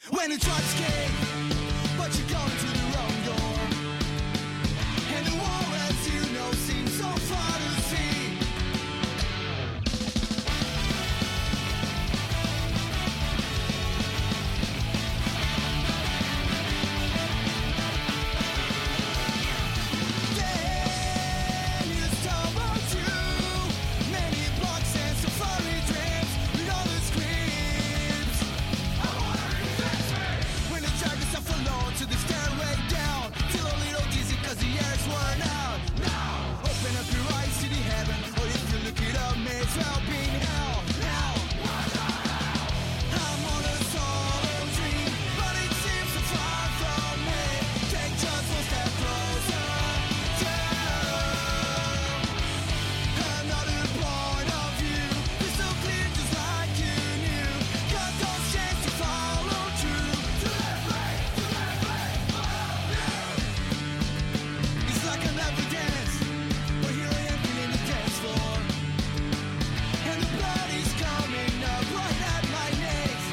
When the trucks came, but you're going to the wrong door. And the war, as you know, seems so far to see. Then you stumble through many blocks and safari trips with all the screams. I wanna resist me. When the drivers are forlorn to the stairway down, feel a little dizzy cause the air's worn out. Now, open up your eyes to the heaven, or if you look it up, may as well be in hell. Now, what the hell? I'm on a solo dream, but it seems so far from me. Take just one step closer to another point of view. Crystal clear just like you knew. Got those chains to follow true. To that flame, follow you. It's like an ever dance, but here I am feeling the dance floor. And the blood is coming up right at my knees.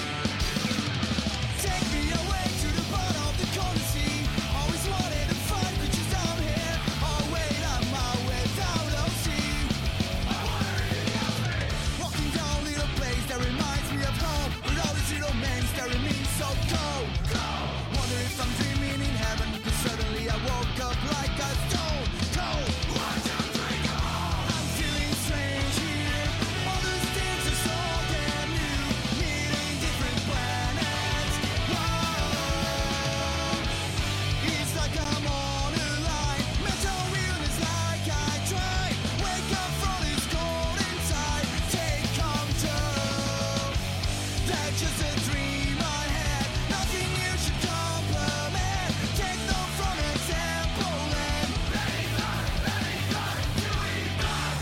Take me away to the bottom of the corner sea. Always wanted to find creatures down here. Oh wait, I'm out without a sea. I wanna reveal me. Walking down a little place that reminds me of home, with all these little men staring me so cold. Wonder if I'm dreaming in heaven, 'cause suddenly I woke up like a stone cold. 1, 2, 3, go! I'm feeling strange here. All these things are so damn new. Meeting different planets. Whoa. It's like I'm on a line. Mental realness like I tried. Wake up from this cold inside. Take control. That's just a dream I had. Nothing you should compliment. Take note from example and let it start to evolve.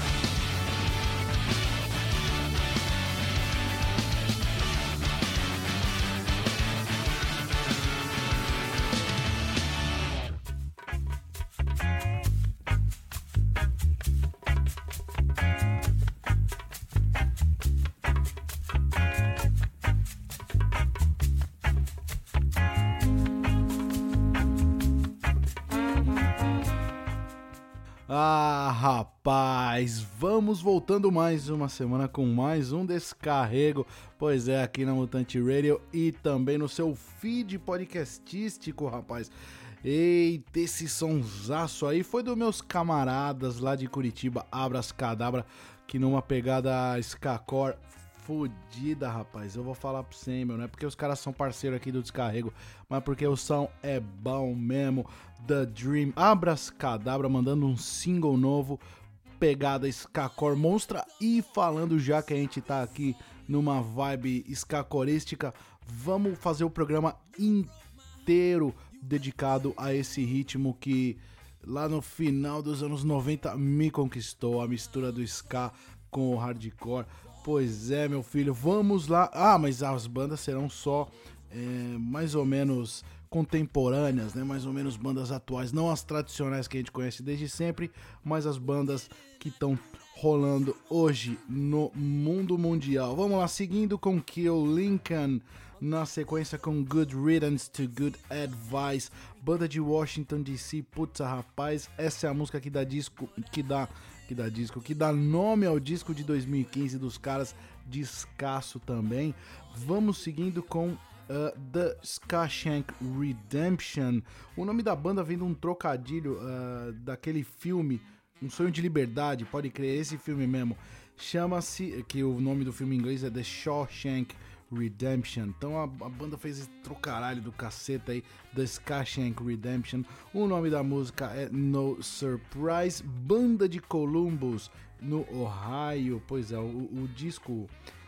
Ah, rapaz, vamos voltando mais uma semana com mais um descarrego, pois é, aqui na Mutante Radio e também no seu feed podcastístico, rapaz. Eita, esse sonsaço aí foi dos meus camaradas lá de Curitiba, Abras Cadabra, que numa pegada Skacore fodida, rapaz. Eu vou falar pra você, meu, não é porque os caras são parceiros aqui do descarrego, mas porque o som é bom mesmo. The Dream, Abras Cadabra mandando um single novo, pegada Skacore monstra. E falando já que a gente tá aqui numa vibe skacorística, vamos fazer o programa inteiro dedicado a esse ritmo que lá no final dos anos 90 me conquistou, a mistura do ska com o hardcore. Pois é, meu filho, vamos lá. Ah, mas as bandas serão só mais ou menos contemporâneas, né? Mais ou menos bandas atuais, não as tradicionais que a gente conhece desde sempre, mas as bandas que estão rolando hoje no mundo mundial. Vamos lá, seguindo com Kill Lincoln, na sequência com Good Riddance to Good Advice, banda de Washington DC. Putz, rapaz, essa é a música que dá disco, que dá nome ao disco de 2015 dos caras, descasso também. Vamos seguindo com The Shawshank Redemption. O nome da banda vem de um trocadilho daquele filme Um Sonho de Liberdade, pode crer, esse filme mesmo. Chama-se, que o nome do filme em inglês é The Shawshank Redemption. Então a banda fez esse trocaralho do caceta aí, The Shawshank Redemption. O nome da música é No Surprise, banda de Columbus, no Ohio. Pois é, o disco...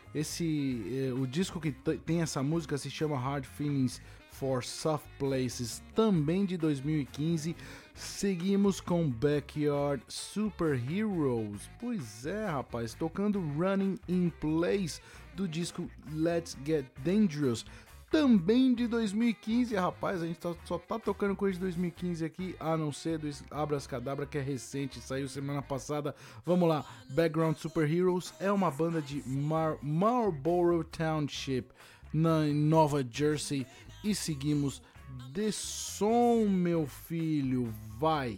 o disco que tem essa música se chama Hard Feelings for Soft Places, também de 2015. Seguimos com Backyard Superheroes. Pois é, rapaz, tocando Running in Place do disco Let's Get Dangerous, também de 2015, rapaz. A gente só tá tocando coisa de 2015 aqui, a não ser do Abras Cadabra, que é recente, saiu semana passada. Vamos lá, Background Superheroes é uma banda de Marlborough Township, em Nova Jersey e seguimos de som, meu filho, vai!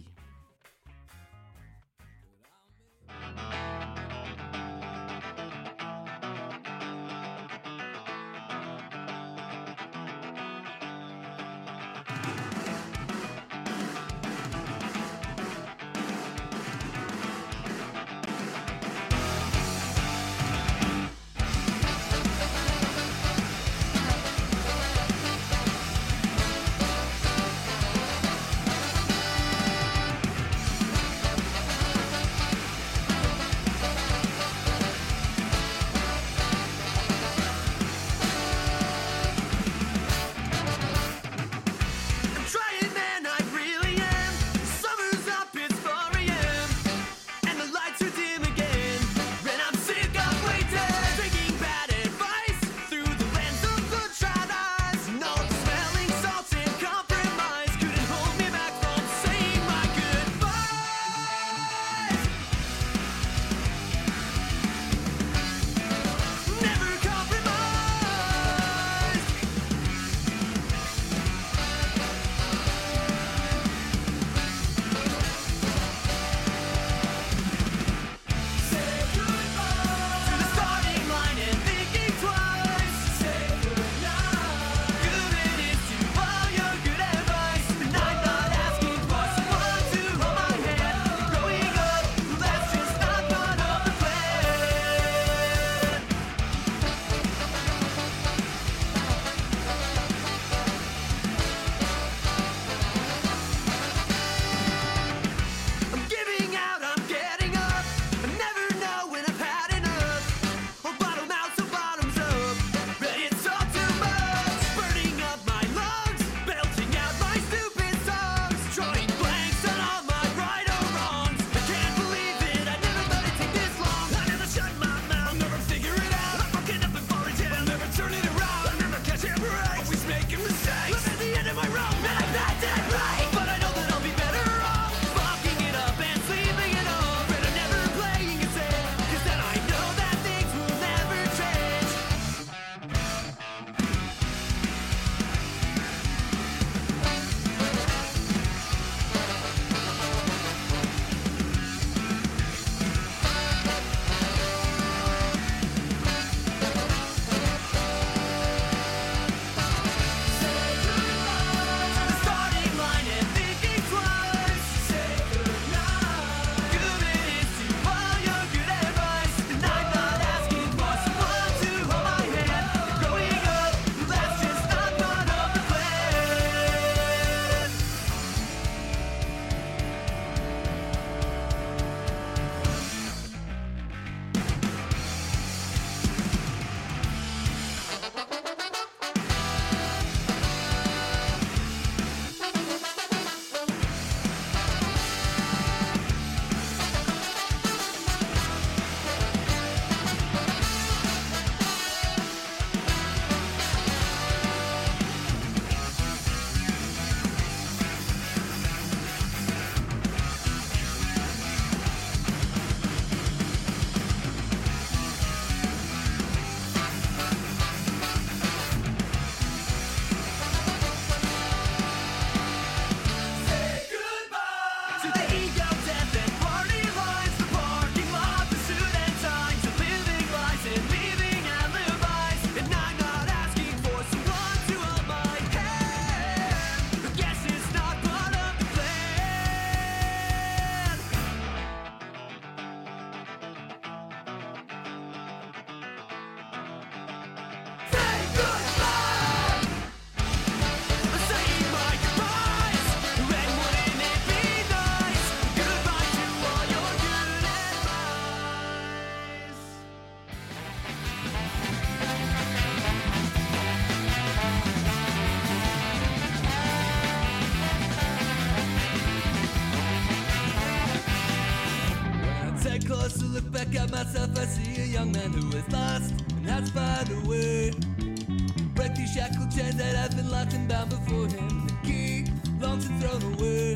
close to look back at myself, I see a young man who is lost and has to find a way. Break these shackled chains that have been locked and bound before him. The key, long since thrown away.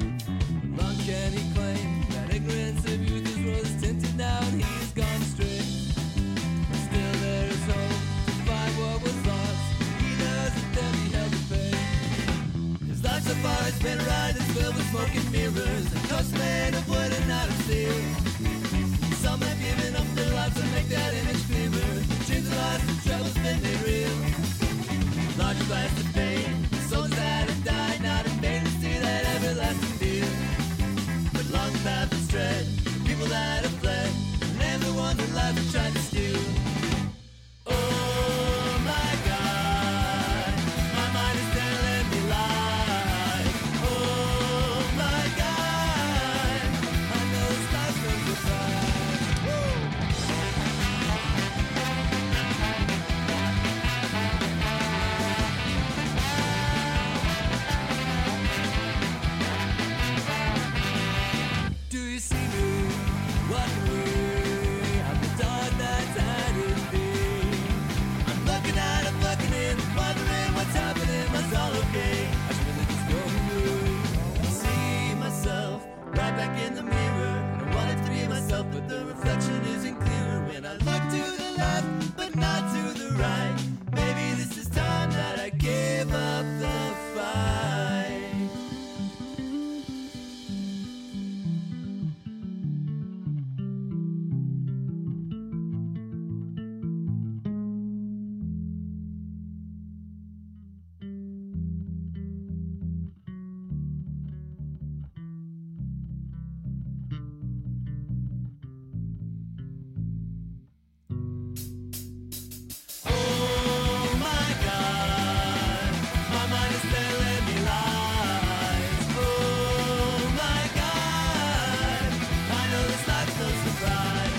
Long can he claim that ignorance of youth is rose tinted now and he has gone astray. But still there is hope to find what was lost. Been a ride that's filled with smoke and mirrors. A coast made of wood and not of steel. Some have given up their lives to make that image clearer. Dreams of lives and troubles been made real. Larger glass of pain. Souls that have died, not in vain to see that everlasting deal. But long path is tread. People that have fled. And the ones that life has tried to steal. Oh my God, my mind is telling me lies. Oh my God, I know this life's no surprise. Do you see me walking away out the dark that's hiding me? I'm looking out, I'm looking in, wondering what's happening. Was all okay? I should really just go away. I see myself right back in the mirror. I wanted to be myself, but the reflection isn't clearer. When I look to the left, but not to the right. Maybe this is time that I give up the fight. Oh my God, my mind is telling me lies. Oh my God, I know this life's no surprise.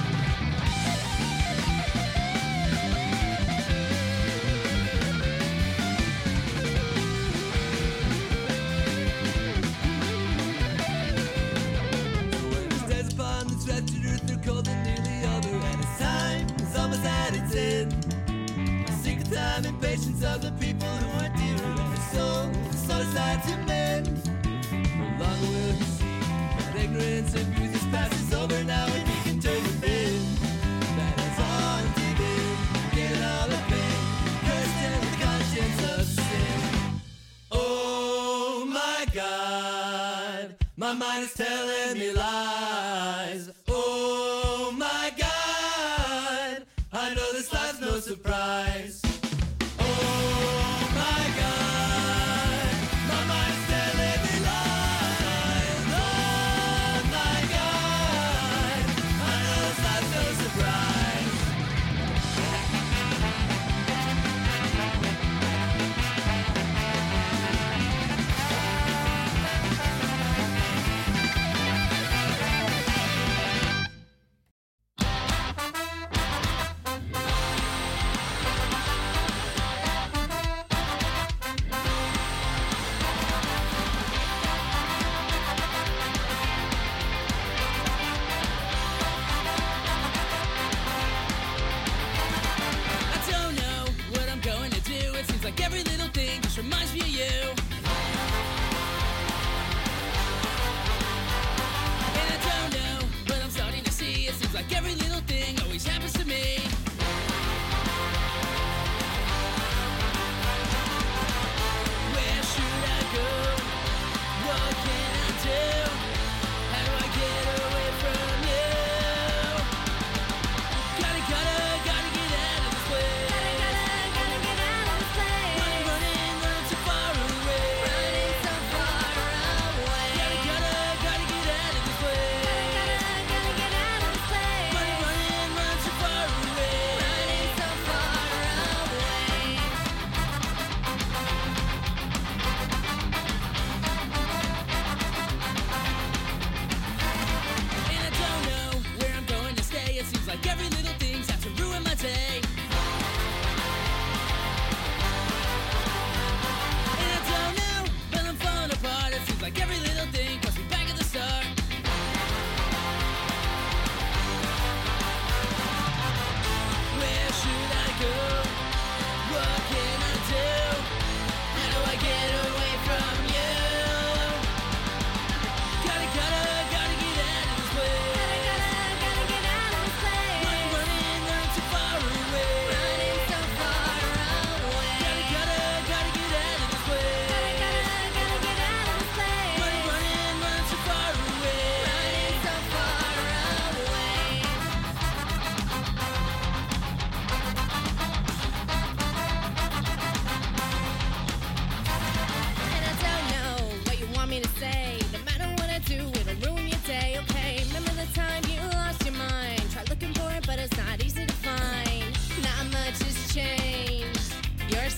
So when it stares upon this wretched earth, they're cold and nearly over, and its time is almost at its end. Secret time and patience of the people who are dearer than their soul, so sad to mend. No longer will he see that ignorance and youth is past is over now, and he can turn the bend. That has haunted him, given all the pain, cursed him with the conscience of sin. Oh my God, my mind is telling me lies. Oh my God, I know this life's no surprise. Oh my God, my mind's telling me lies. Oh my God, I know this life's no surprise.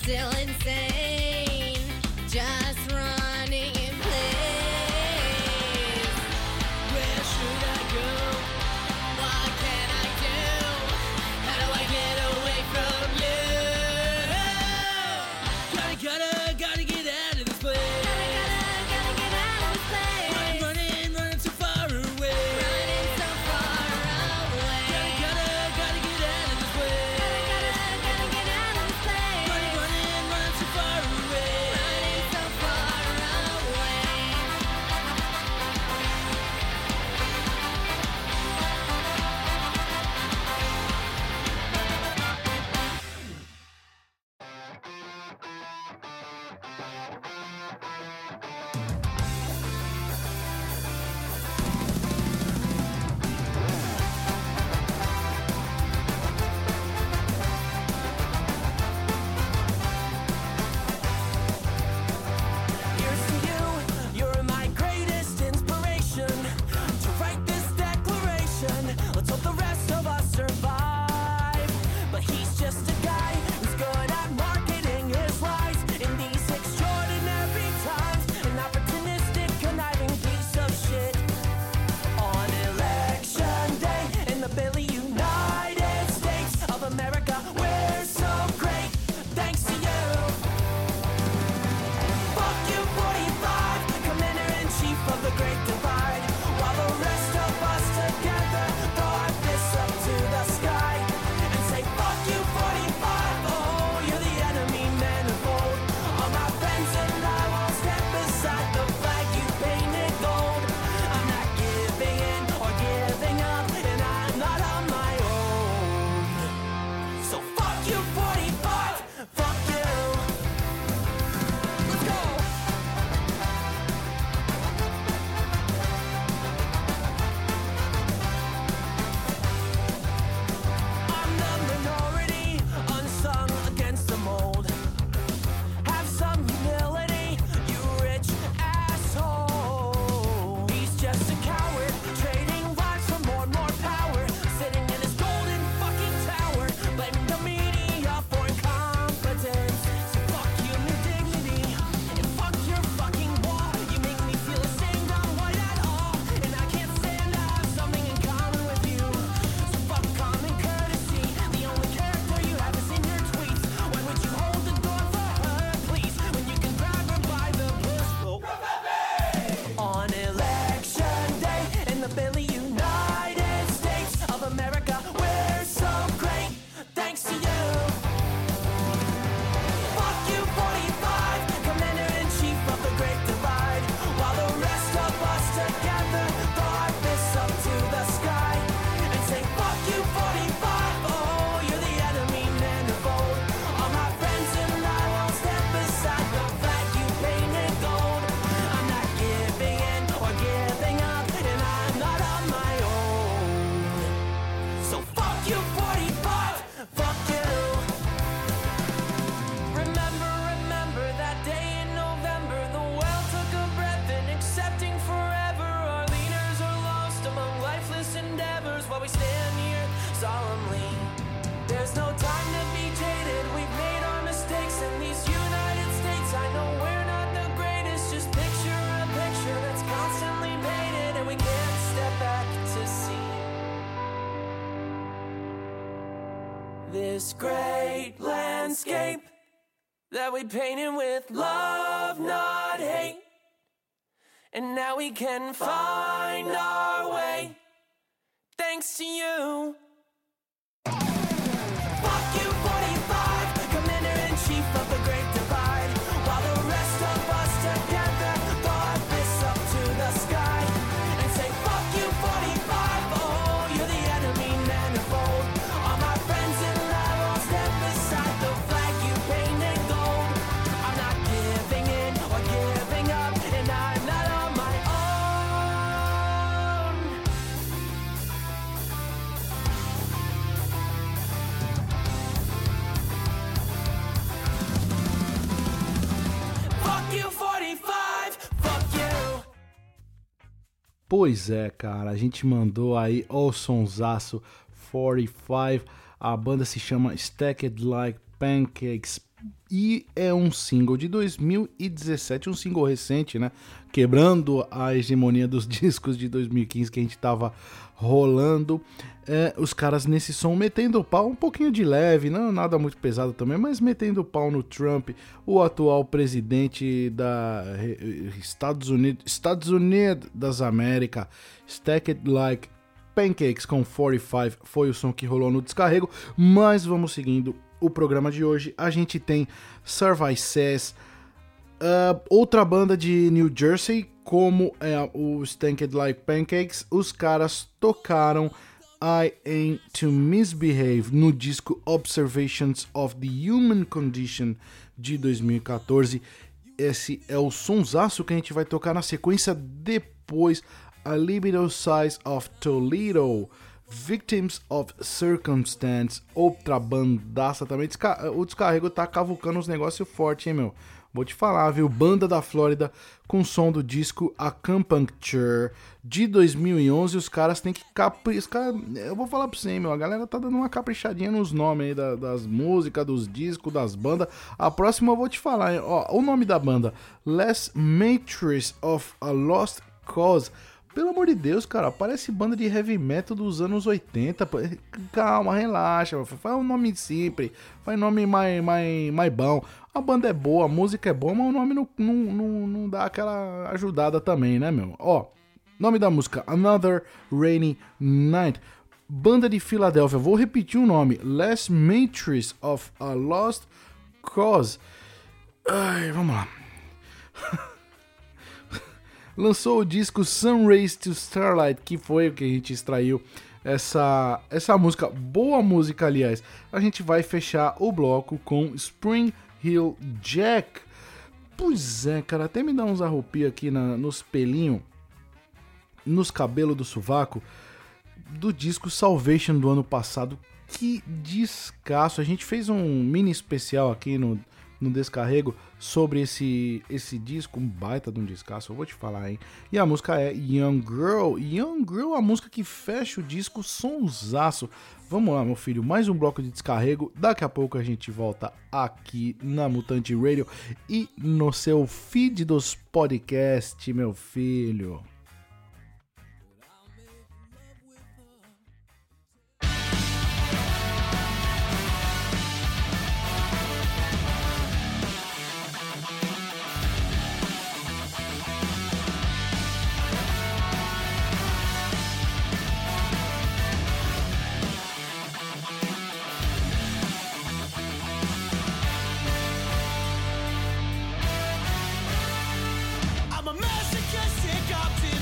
still insane, just running in place. Where should I go? What can I do? How do I get away from you? Gotta get out of this place. Gotta get out of this place. Running too far away. Running so far away. Gotta get out of this place. Gotta get out of this place. Running too far away. Running so far away. Here's to you, you're my greatest inspiration. To write this declaration, let's hope the rest of us survive. But he's just a guy who's good at marketing his lies in these extraordinary times. An opportunistic, conniving piece of shit. On election day in the Billy United States of America, we're so great, thanks to you. Fuck you, 45, Commander-in-Chief of the Great Divide. While the rest of us together throw our fists up to the sky and say, fuck you, 45, oh, you're the enemy manifold. All my friends and I will stand beside the flag you painted gold. I'm not giving in or giving up, and I'm not on my own. So fuck you, 45, fuck you. Let's go! I'm the minority, unsung against the mold. Have some humility, you rich asshole. He's just a coward, trading lives for more and more power. Sitting in his golden fucking tower, blaming the media for incompetence. So fuck you, your dignity, and fuck your fucking wall. You make me feel ashamed, I'm white at all, and I can't stand to have something in common with you. So fuck common courtesy, the only character you have is in your tweets. Why would you hold the door for her, please, when you can grab her by the pussy? On election day in the Billy United States of America, we're so great, thanks to you. Fuck you, 45, Commander-in-Chief of the Great Divide. While the rest of us together throw our fists up to the sky and say, fuck you, 45, oh, you're the enemy manifold. All my friends and I will stand beside the flag you painted gold. I'm not giving in or giving up, and I'm not on my own. So fuck you, 45, fuck you. Remember that day in November. The world took a breath in accepting forever. Our leaders are lost among lifeless endeavors while we stand here solemnly. There's no time to be jaded. We've made our mistakes in these United States. I know we're not the greatest. Just picture a picture that's constantly painted, and we can't step back to see this great landscape that we painted with love, not hate. And now we can find our way, thanks to you. Fuck you, 45, Commander-in-Chief of the Great Divide. While the rest of us together throw our fists up to the sky and say, fuck you, 45, oh, you're the enemy manifold. All my friends and I will stand beside the flag you painted gold. I'm not giving in or giving up, and I'm not on my own. Fuck you, 45, fuck you. Pois é, cara, a gente mandou aí o sonsaço 45, a banda se chama Stacked Like Pancakes e é um single de 2017, um single recente, né? Quebrando a hegemonia dos discos de 2015 que a gente tava rolando. Os caras nesse som metendo o pau um pouquinho de leve, não nada muito pesado também, mas metendo o pau no Trump, o atual presidente da Estados Unidos das Américas. Stacked Like Pancakes com 45 foi o som que rolou no descarrego, mas vamos seguindo o programa de hoje. A gente tem Services, outra banda de New Jersey, como é o Stacked Like Pancakes. Os caras tocaram I Aim to Misbehave no disco Observations of the Human Condition de 2014. Esse é o sonsaço que a gente vai tocar na sequência depois. A Libido Size of Toledo, Victims of Circumstance, outra bandaça também. O descarrego tá cavucando uns negócios fortes, hein, meu? Vou te falar, viu? Banda da Flórida com som do disco Acupuncture de 2011. Os caras têm que caprichar. Eu vou falar pra você, hein, meu? A galera tá dando uma caprichadinha nos nomes aí das músicas, dos discos, das bandas. A próxima eu vou te falar, hein? Ó, o nome da banda: Last Matrix of a Lost Cause. Pelo amor de Deus, cara, parece banda de heavy metal dos anos 80. Calma, relaxa, faz um nome simples, faz nome mais bom. A banda é boa, a música é boa, mas o nome não dá aquela ajudada também, né, meu? Ó, nome da música: Another Rainy Night. Banda de Filadélfia, vou repetir o nome: Last Matrix of a Lost Cause. Ai, vamos lá. Lançou o disco Sunrays to Starlight, que foi o que a gente extraiu essa música. Boa música, aliás. A gente vai fechar o bloco com Spring Hill Jack. Pois é, cara, até me dá uns arrupios aqui nos pelinhos, nos cabelos do sovaco, do disco Salvation do ano passado. Que descasso. A gente fez um mini especial aqui no descarrego sobre esse disco, um baita de um descasso, eu vou te falar, hein? E a música é Young Girl. Young Girl, a música que fecha o disco, sonsaço. Vamos lá, meu filho, mais um bloco de descarrego. Daqui a pouco a gente volta aqui na Mutante Radio e no seu feed dos podcasts, meu filho. I'm a masochistic optimist.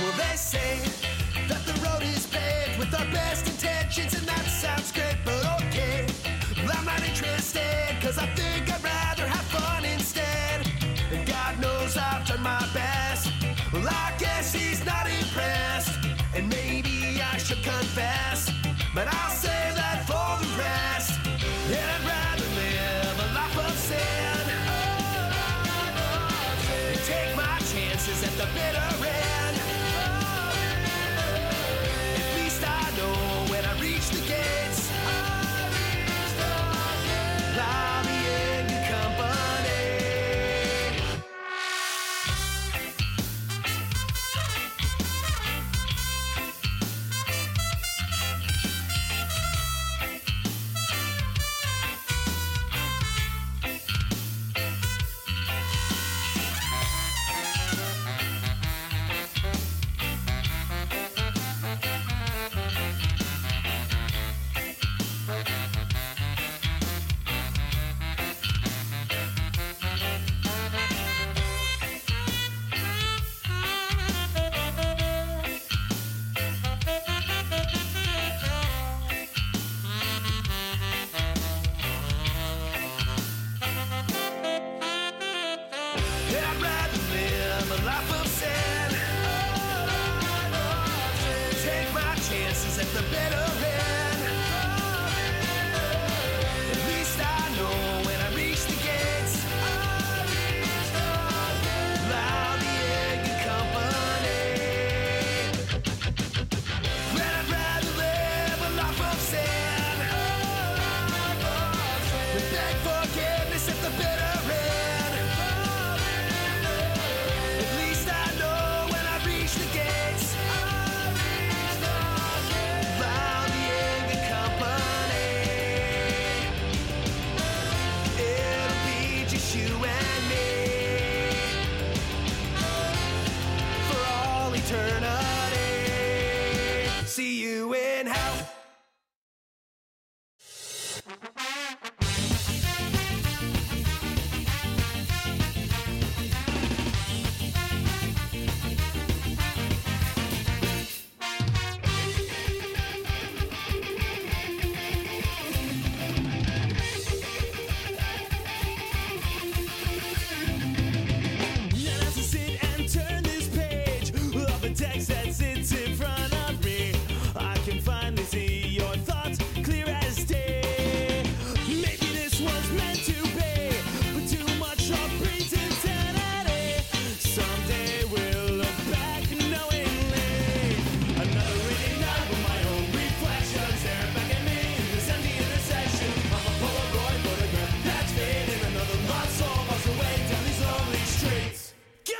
Well, they say that the road is paved with our best intentions, and that sounds great, but okay. Well, I'm not interested, cause I think I'd rather have fun instead. And God knows I've done my best. Well, I guess he's not impressed, and maybe I should confess, but I'll save that for the rest. And I'd rather live a life of sin and take my chances at the bitter end. At least I know when I reach the gates, I'll be in good company. I'd rather live a life of sin, take my chances at the bitter end. At least I know when I reach the gates, I'll be in good company. But I'd rather live a life of sin than beg forgiveness at the bitter end. At least I know when I reach the gates, I'll be in good company. It'll be just you and me for all eternity. See you in hell. Now as I sit and turn this page of a text that sits in front of me, I can finally see your thoughts clear as day. Maybe this was meant to be, but too much of breeds insanity. Someday we'll look back knowingly. Another rainy night with my own reflection staring back at me in this empty intersection. I'm a Polaroid photograph that's fading. Another lost soul walks away down these lonely streets. Go!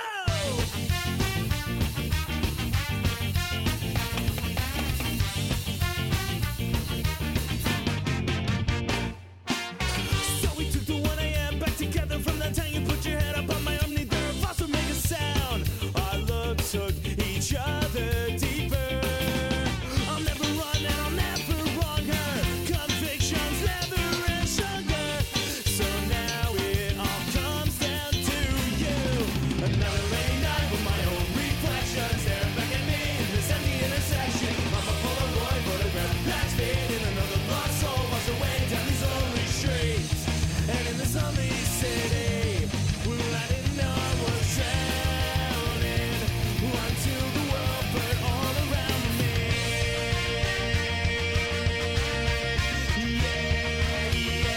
So we took the 1 a.m. back together from that time you put your head up on my omni there. Fossil make a sound. Our looks took each other deeper. I'll never run and I'll never wrong her. Convictions never end sugar. So now it all comes down to you. Another rainy night with my own reflection staring back at me in this empty intersection. I'm a Polaroid photograph that's fading. Another lost soul walks away down these lonely streets. And in this lonely city, well, I didn't know I was drowning until the world burned all around me.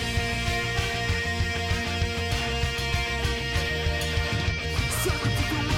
So we took the 1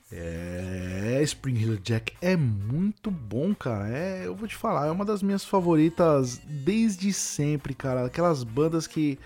Spring Hill Jack é muito bom, cara. Eu vou te falar, é uma das minhas favoritas desde sempre, cara. Aquelas bandas que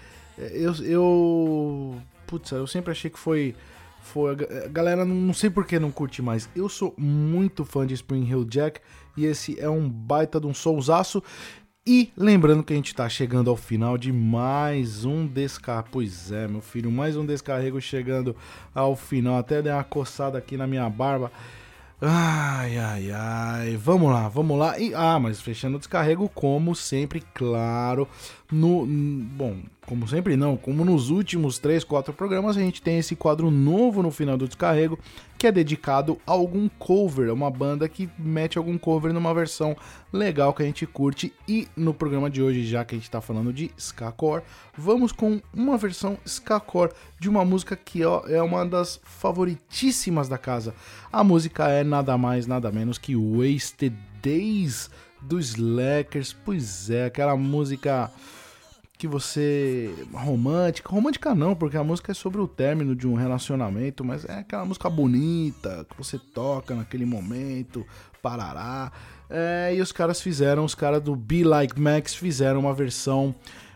putz, eu sempre achei que foi a galera não sei por que não curte mais. Eu sou muito fã de Spring Hill Jack e esse é um baita de um sonsaço. E lembrando que a gente tá chegando ao final de mais um descarrego. Pois é, meu filho, mais um descarrego chegando ao final. Até dei uma coçada aqui na minha barba. Ai, ai, ai. Vamos lá. Mas fechando o descarrego, como sempre, claro. Bom, como sempre não, como nos últimos 3, 4 programas, a gente tem esse quadro novo no final do descarrego, que é dedicado a algum cover, uma banda que mete algum cover numa versão legal que a gente curte. E no programa de hoje, já que a gente tá falando de skacore, vamos com uma versão skacore de uma música que é uma das favoritíssimas da casa. A música é nada mais, nada menos que Wasted Days dos Slackers. Pois é, aquela música que você... romântica não, porque a música é sobre o término de um relacionamento, mas é aquela música bonita, que você toca naquele momento, parará. E os caras do Be Like Max fizeram uma versão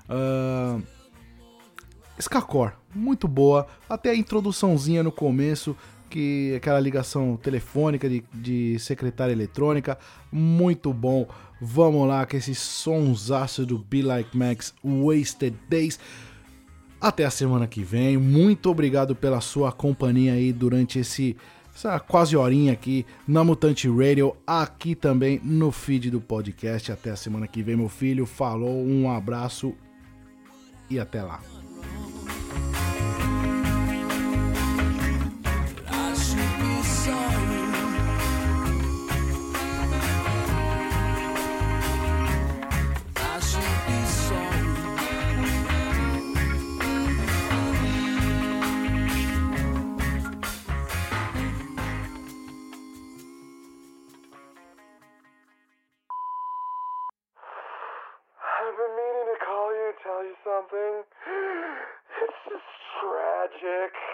skacore, muito boa, até a introduçãozinha no começo, que aquela ligação telefônica de secretária eletrônica, muito bom. Vamos lá com esse sonsaço do Be Like Max, Wasted Days. Até a semana que vem. Muito obrigado pela sua companhia aí durante essa quase horinha aqui na Mutante Radio, aqui também no feed do podcast. Até a semana que vem, meu filho. Falou, um abraço e até lá. I should be sorry. I should be sorry. I've been meaning to call you and tell you something. It's just tragic.